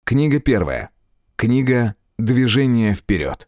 Книга первая. Книга «Движение вперед».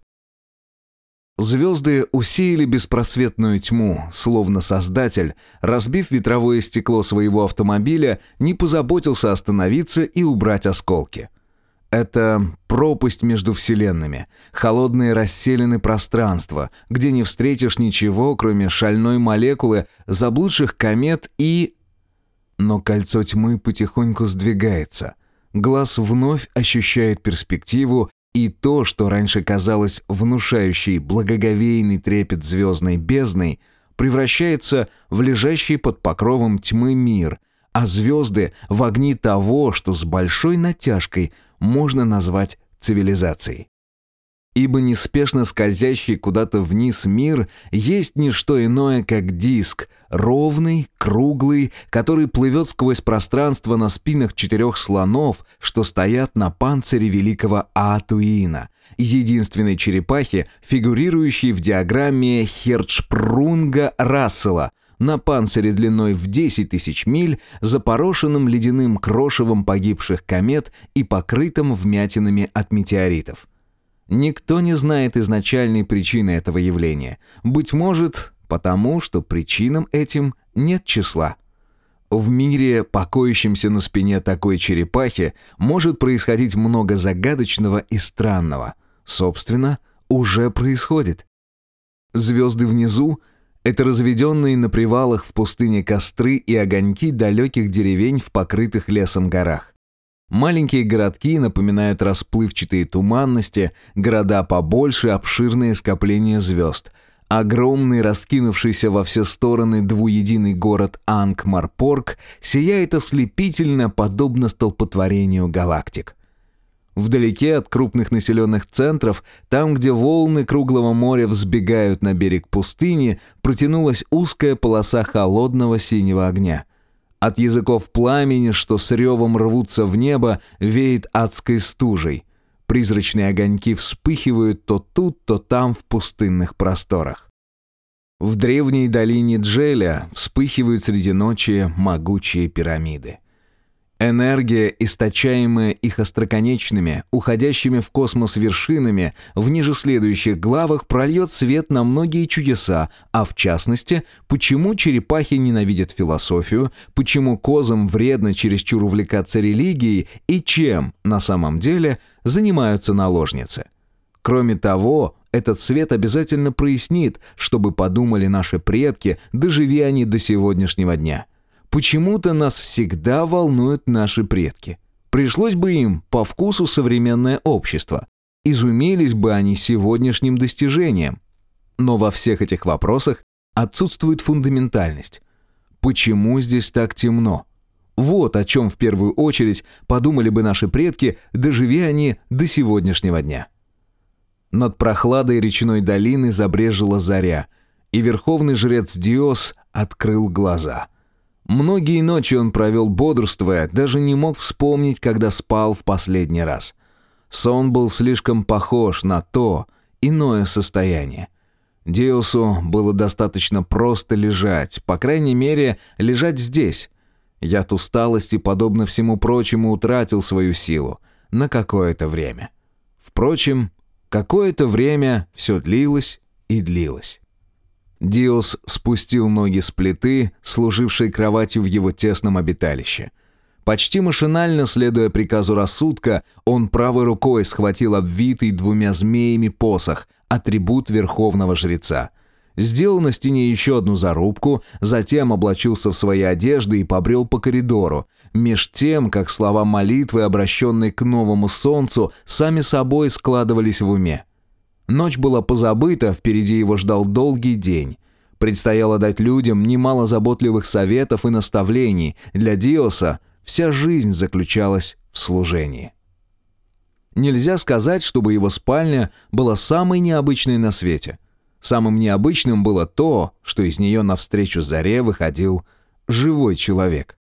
Звезды усеяли беспросветную тьму, словно Создатель, разбив ветровое стекло своего автомобиля, не позаботился остановиться и убрать осколки. Это пропасть между вселенными, холодные расселены пространства, где не встретишь ничего, кроме шальной молекулы, заблудших комет и... Но кольцо тьмы потихоньку сдвигается. Глаз вновь ощущает перспективу, и то, что раньше казалось внушающей благоговейный трепет звездной бездной, превращается в лежащий под покровом тьмы мир, а звезды — в огни того, что с большой натяжкой можно назвать цивилизацией. Ибо неспешно скользящий куда-то вниз мир есть не что иное, как диск, ровный, круглый, который плывет сквозь пространство на спинах 4 слонов, что стоят на панцире великого Аатуина, единственной черепахи, фигурирующей в диаграмме Херцшпрунга-Рассела, на панцире длиной в 10 тысяч миль, запорошенным ледяным крошевом погибших комет и покрытым вмятинами от метеоритов. Никто не знает изначальной причины этого явления. Быть может, потому что причинам этим нет числа. В мире, покоящемся на спине такой черепахи, может происходить много загадочного и странного. Собственно, уже происходит. Звезды внизу — это разведенные на привалах в пустыне костры и огоньки далеких деревень в покрытых лесом горах. Маленькие городки напоминают расплывчатые туманности, города побольше — обширные скопления звезд. Огромный, раскинувшийся во все стороны двуединый город Анкмарпорг сияет ослепительно, подобно столпотворению галактик. Вдалеке от крупных населенных центров, там, где волны круглого моря взбегают на берег пустыни, протянулась узкая полоса холодного синего огня. От языков пламени, что с ревом рвутся в небо, веет адской стужей. Призрачные огоньки вспыхивают то тут, то там в пустынных просторах. В древней долине Джеля вспыхивают среди ночи могучие пирамиды. Энергия, источаемая их остроконечными, уходящими в космос вершинами, в ниже следующих главах прольет свет на многие чудеса, а в частности, почему черепахи ненавидят философию, почему козам вредно чересчур увлекаться религией и чем, на самом деле, занимаются наложницы. Кроме того, этот свет обязательно прояснит, чтобы подумали наши предки, доживи они до сегодняшнего дня. Почему-то нас всегда волнуют наши предки. Пришлось бы им по вкусу современное общество. Изумились бы они сегодняшним достижением. Но во всех этих вопросах отсутствует фундаментальность. Почему здесь так темно? Вот о чем в первую очередь подумали бы наши предки, доживи они до сегодняшнего дня. Над прохладой речной долины забрежила заря, и верховный жрец Диос открыл глаза. Многие ночи он провел бодрствуя, даже не мог вспомнить, когда спал в последний раз. Сон был слишком похож на то иное состояние. Диосу было достаточно просто лежать, по крайней мере, лежать здесь. Яд усталости, подобно всему прочему, утратил свою силу на какое-то время. Впрочем, какое-то время все длилось и длилось. Диос спустил ноги с плиты, служившей кроватью в его тесном обиталище. Почти машинально, следуя приказу рассудка, он правой рукой схватил обвитый 2 змеями посох, атрибут верховного жреца. Сделал на стене еще одну зарубку, затем облачился в свои одежды и побрел по коридору, меж тем, как слова молитвы, обращенные к новому солнцу, сами собой складывались в уме. Ночь была позабыта, впереди его ждал долгий день. Предстояло дать людям немало заботливых советов и наставлений. Для Диоса вся жизнь заключалась в служении. Нельзя сказать, чтобы его спальня была самой необычной на свете. Самым необычным было то, что из нее навстречу заре выходил живой человек.